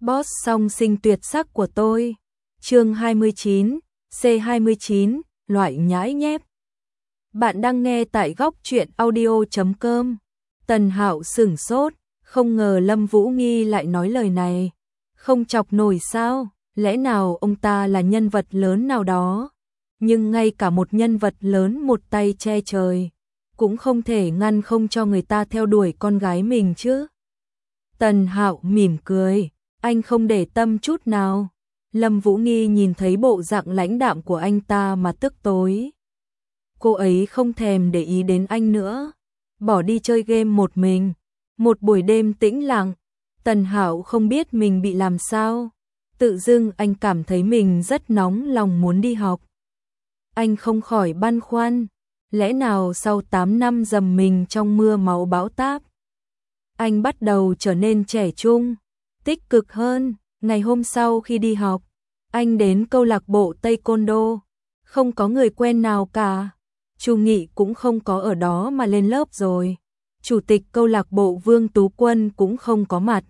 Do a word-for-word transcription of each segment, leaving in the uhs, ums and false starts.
Boss song sinh tuyệt sắc của tôi. Chương hai mươi chín, C hai mươi chín, loại nhãi nhép. Bạn đang nghe tại góc truyện audio chấm com. Tần Hạo sửng sốt, không ngờ Lâm Vũ Nghi lại nói lời này. Không chọc nổi sao, lẽ nào ông ta là nhân vật lớn nào đó? Nhưng ngay cả một nhân vật lớn một tay che trời, cũng không thể ngăn không cho người ta theo đuổi con gái mình chứ. Tần Hạo mỉm cười, anh không để tâm chút nào. Lâm Vũ Nghi nhìn thấy bộ dạng lãnh đạm của anh ta mà tức tối. Cô ấy không thèm để ý đến anh nữa, bỏ đi chơi game một mình. Một buổi đêm tĩnh lặng, Tần Hạo không biết mình bị làm sao. Tự dưng anh cảm thấy mình rất nóng lòng muốn đi học. Anh không khỏi băn khoăn, lẽ nào sau tám năm dầm mình trong mưa máu bão táp, anh bắt đầu trở nên trẻ trung, tích cực hơn. Ngày hôm sau khi đi học, anh đến câu lạc bộ Taekwondo, không có người quen nào cả. Chu Nghị cũng không có ở đó mà lên lớp rồi. Chủ tịch câu lạc bộ Vương Tú Quân cũng không có mặt.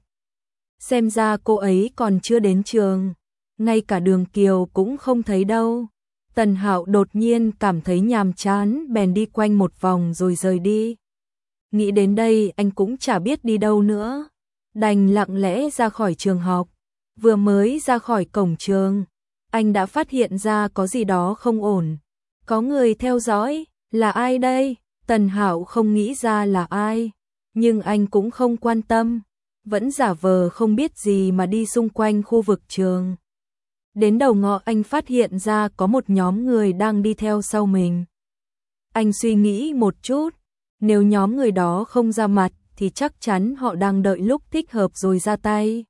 Xem ra cô ấy còn chưa đến trường. Ngay cả Đường Kiều cũng không thấy đâu. Tần Hạo đột nhiên cảm thấy nhàm chán, bèn đi quanh một vòng rồi rời đi. Nghĩ đến đây anh cũng chả biết đi đâu nữa, đành lặng lẽ ra khỏi trường học. Vừa mới ra khỏi cổng trường, anh đã phát hiện ra có gì đó không ổn. Có người theo dõi, là ai đây? Tần Hạo không nghĩ ra là ai, nhưng anh cũng không quan tâm, vẫn giả vờ không biết gì mà đi xung quanh khu vực trường. Đến đầu ngõ anh phát hiện ra có một nhóm người đang đi theo sau mình. Anh suy nghĩ một chút, nếu nhóm người đó không ra mặt thì chắc chắn họ đang đợi lúc thích hợp rồi ra tay.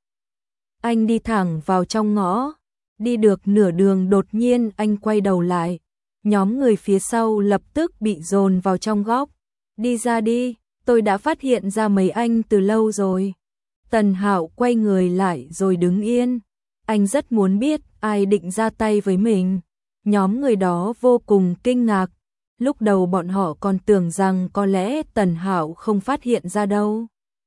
Anh đi thẳng vào trong ngõ, đi được nửa đường đột nhiên anh quay đầu lại. Nhóm người phía sau lập tức bị dồn vào trong góc. Đi ra đi, tôi đã phát hiện ra mấy anh từ lâu rồi. Tần Hạo quay người lại rồi đứng yên. Anh rất muốn biết ai định ra tay với mình. Nhóm người đó vô cùng kinh ngạc. Lúc đầu bọn họ còn tưởng rằng có lẽ Tần Hạo không phát hiện ra đâu.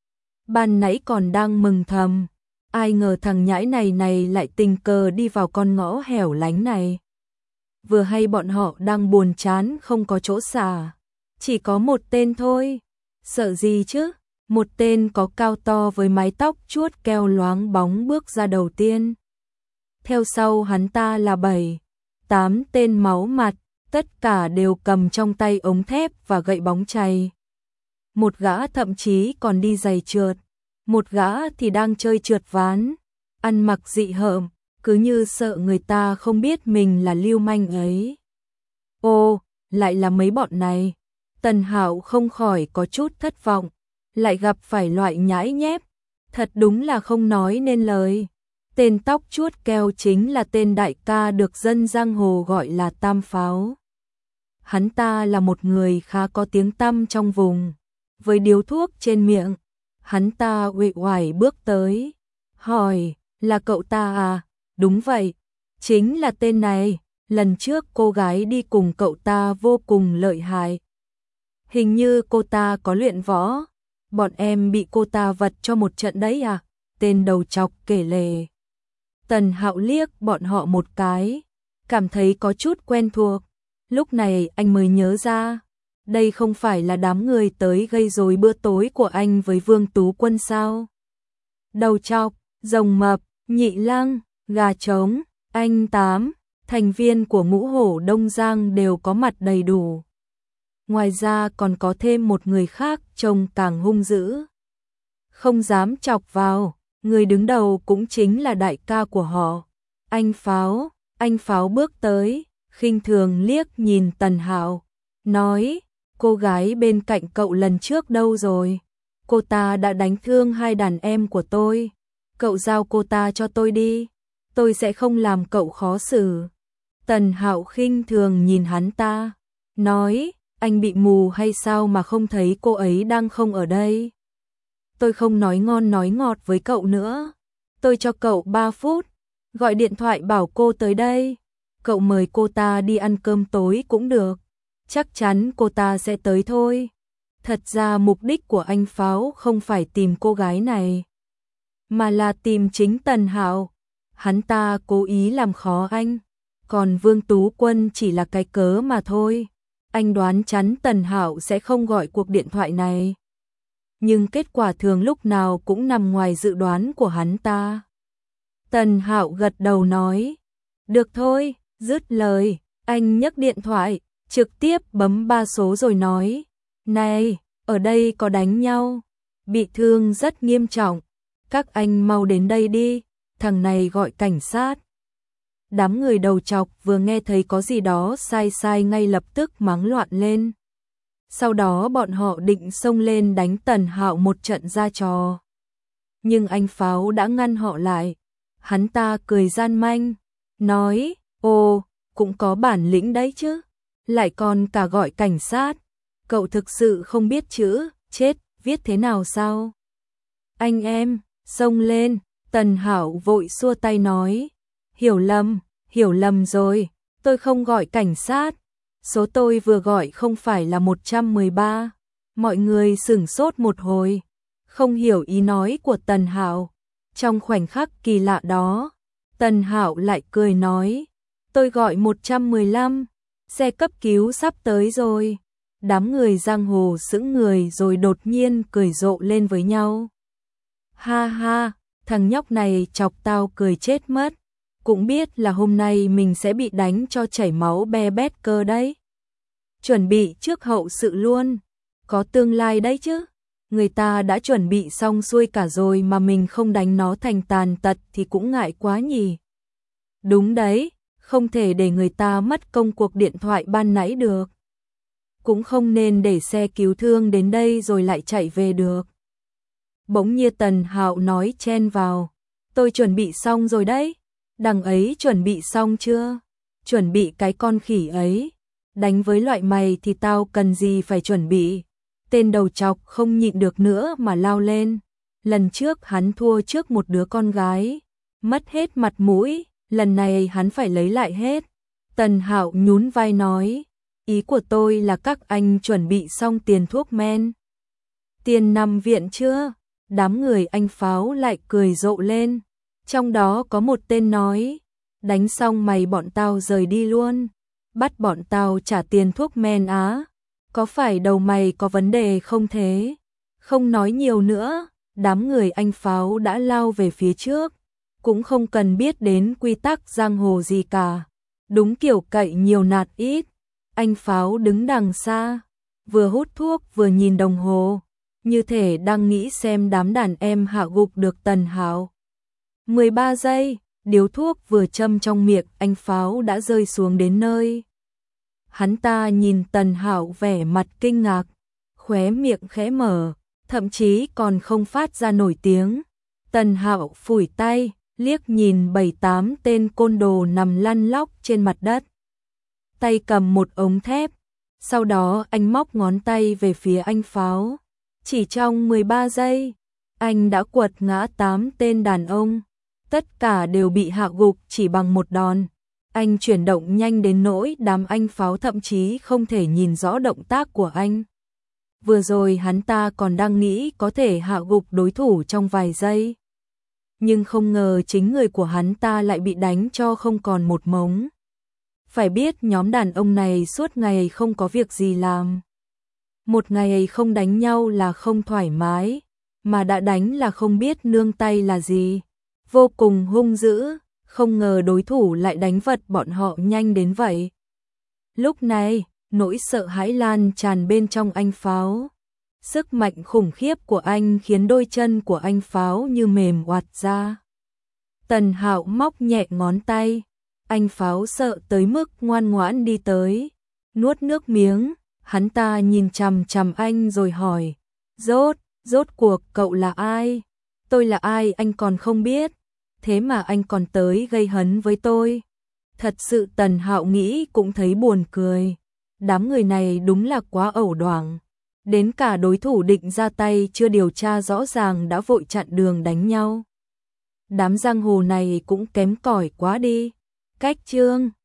Ban nãy còn đang mừng thầm, ai ngờ thằng nhãi này này lại tình cờ đi vào con ngõ hẻo lánh này. Vừa hay bọn họ đang buồn chán không có chỗ xả, chỉ có một tên thôi. Sợ gì chứ? Một tên có cao to với mái tóc chuốt keo loáng bóng bước ra đầu tiên. Theo sau hắn ta là bảy, tám tên máu mặt, tất cả đều cầm trong tay ống thép và gậy bóng chày. Một gã thậm chí còn đi giày trượt, một gã thì đang chơi trượt ván, ăn mặc dị hợm, cứ như sợ người ta không biết mình là lưu manh ấy. Ô, lại là mấy bọn này. Tần Hạo không khỏi có chút thất vọng, lại gặp phải loại nhãi nhép, thật đúng là không nói nên lời. Tên tóc chuốt keo chính là tên đại ca được dân giang hồ gọi là Tam Pháo. Hắn ta là một người khá có tiếng tăm trong vùng. Với điếu thuốc trên miệng, hắn ta uể oải bước tới, hỏi, là cậu ta à? Đúng vậy, chính là tên này. Lần trước cô gái đi cùng cậu ta vô cùng lợi hại. Hình như cô ta có luyện võ. Bọn em bị cô ta vật cho một trận đấy à? Tên đầu trọc kể lể. Tần Hạo liếc bọn họ một cái, cảm thấy có chút quen thuộc. Lúc này anh mới nhớ ra, đây không phải là đám người tới gây rối bữa tối của anh với Vương Tú Quân sao? Đầu trọc, rồng mập, nhị lăng, gà trống, anh Tám, thành viên của ngũ hổ Đông Giang đều có mặt đầy đủ. Ngoài ra còn có thêm một người khác trông càng hung dữ, không dám chọc vào. Người đứng đầu cũng chính là đại ca của họ, anh Pháo. Anh Pháo bước tới, khinh thường liếc nhìn Tần Hạo, nói, cô gái bên cạnh cậu lần trước đâu rồi? Cô ta đã đánh thương hai đàn em của tôi. Cậu giao cô ta cho tôi đi, tôi sẽ không làm cậu khó xử. Tần Hạo khinh thường nhìn hắn ta, nói, anh bị mù hay sao mà không thấy cô ấy đang không ở đây? Tôi không nói ngon nói ngọt với cậu nữa. Tôi cho cậu ba phút, gọi điện thoại bảo cô tới đây. Cậu mời cô ta đi ăn cơm tối cũng được, chắc chắn cô ta sẽ tới thôi. Thật ra mục đích của anh Pháo không phải tìm cô gái này. mà là tìm chính Tần Hạo. Hắn ta cố ý làm khó anh, còn Vương Tú Quân chỉ là cái cớ mà thôi. Anh đoán chắn Tần Hạo sẽ không gọi cuộc điện thoại này. Nhưng kết quả thường lúc nào cũng nằm ngoài dự đoán của hắn ta. Tần Hạo gật đầu nói, được thôi, dứt lời, anh nhấc điện thoại, trực tiếp bấm ba số rồi nói, này, ở đây có đánh nhau, bị thương rất nghiêm trọng, các anh mau đến đây đi, thằng này gọi cảnh sát. Đám người đầu chọc vừa nghe thấy có gì đó sai sai ngay lập tức mắng loạn lên. Sau đó bọn họ định xông lên đánh Tần Hạo một trận ra trò. Nhưng anh Pháo đã ngăn họ lại. Hắn ta cười gian manh, nói, ồ, cũng có bản lĩnh đấy chứ, lại còn cả gọi cảnh sát. Cậu thực sự không biết chữ, chết, viết thế nào sao? Anh em, xông lên, Tần Hạo vội xua tay nói, hiểu lầm, hiểu lầm rồi, tôi không gọi cảnh sát, số tôi vừa gọi không phải là một trăm mười ba. Mọi người sửng sốt một hồi, không hiểu ý nói của Tần Hạo. Trong khoảnh khắc kỳ lạ đó, Tần Hạo lại cười nói, tôi gọi một trăm mười lăm, xe cấp cứu sắp tới rồi. Đám người giang hồ sững người rồi đột nhiên cười rộ lên với nhau. Ha ha, thằng nhóc này chọc tao cười chết mất, cũng biết là hôm nay mình sẽ bị đánh cho chảy máu be bét cơ đấy. Chuẩn bị trước hậu sự luôn, có tương lai đấy chứ. Người ta đã chuẩn bị xong xuôi cả rồi mà mình không đánh nó thành tàn tật thì cũng ngại quá nhỉ. Đúng đấy, không thể để người ta mất công cuộc điện thoại ban nãy được. Cũng không nên để xe cứu thương đến đây rồi lại chạy về được. Bỗng nhiên Tần Hạo nói chen vào, tôi chuẩn bị xong rồi đấy. Đằng ấy chuẩn bị xong chưa? Chuẩn bị cái con khỉ ấy. Đánh với loại mày thì tao cần gì phải chuẩn bị. Tên đầu chọc không nhịn được nữa mà lao lên. Lần trước hắn thua trước một đứa con gái, mất hết mặt mũi, lần này hắn phải lấy lại hết. Tần Hạo nhún vai nói, ý của tôi là các anh chuẩn bị xong tiền thuốc men, tiền nằm viện chưa? Đám người anh Pháo lại cười rộ lên. Trong đó có một tên nói, đánh xong mày bọn tao rời đi luôn, bắt bọn tao trả tiền thuốc men á. Có phải đầu mày có vấn đề không thế? Không nói nhiều nữa, đám người anh Pháo đã lao về phía trước, cũng không cần biết đến quy tắc giang hồ gì cả. Đúng kiểu cậy nhiều nạt ít. Anh Pháo đứng đằng xa, vừa hút thuốc vừa nhìn đồng hồ, như thể đang nghĩ xem đám đàn em hạ gục được Tần Hạo. mười ba giây, điếu thuốc vừa châm trong miệng anh Pháo đã rơi xuống đến nơi. Hắn ta nhìn Tần Hạo vẻ mặt kinh ngạc, khóe miệng khẽ mở, thậm chí còn không phát ra nổi tiếng. Tần Hạo phủi tay, liếc nhìn bảy tám tên côn đồ nằm lăn lóc trên mặt đất. Tay cầm một ống thép, sau đó anh móc ngón tay về phía anh Pháo. Chỉ trong mười ba giây, anh đã quật ngã tám tên đàn ông. Tất cả đều bị hạ gục chỉ bằng một đòn. Anh chuyển động nhanh đến nỗi đám anh Pháo thậm chí không thể nhìn rõ động tác của anh. Vừa rồi hắn ta còn đang nghĩ có thể hạ gục đối thủ trong vài giây. Nhưng không ngờ chính người của hắn ta lại bị đánh cho không còn một mống. Phải biết nhóm đàn ông này suốt ngày không có việc gì làm. Một ngày không đánh nhau là không thoải mái, mà đã đánh là không biết nương tay là gì. Vô cùng hung dữ, không ngờ đối thủ lại đánh vật bọn họ nhanh đến vậy. Lúc này, nỗi sợ hãi lan tràn bên trong anh Pháo. Sức mạnh khủng khiếp của anh khiến đôi chân của anh Pháo như mềm oạt ra. Tần Hạo móc nhẹ ngón tay, anh Pháo sợ tới mức ngoan ngoãn đi tới, nuốt nước miếng, hắn ta nhìn chằm chằm anh rồi hỏi, rốt, rốt cuộc cậu là ai? Tôi là ai anh còn không biết, thế mà anh còn tới gây hấn với tôi. Thật sự Tần Hạo nghĩ cũng thấy buồn cười, đám người này đúng là quá ẩu đoảng. Đến cả đối thủ định ra tay chưa điều tra rõ ràng đã vội chặn đường đánh nhau. Đám giang hồ này cũng kém cỏi quá đi. Cách chương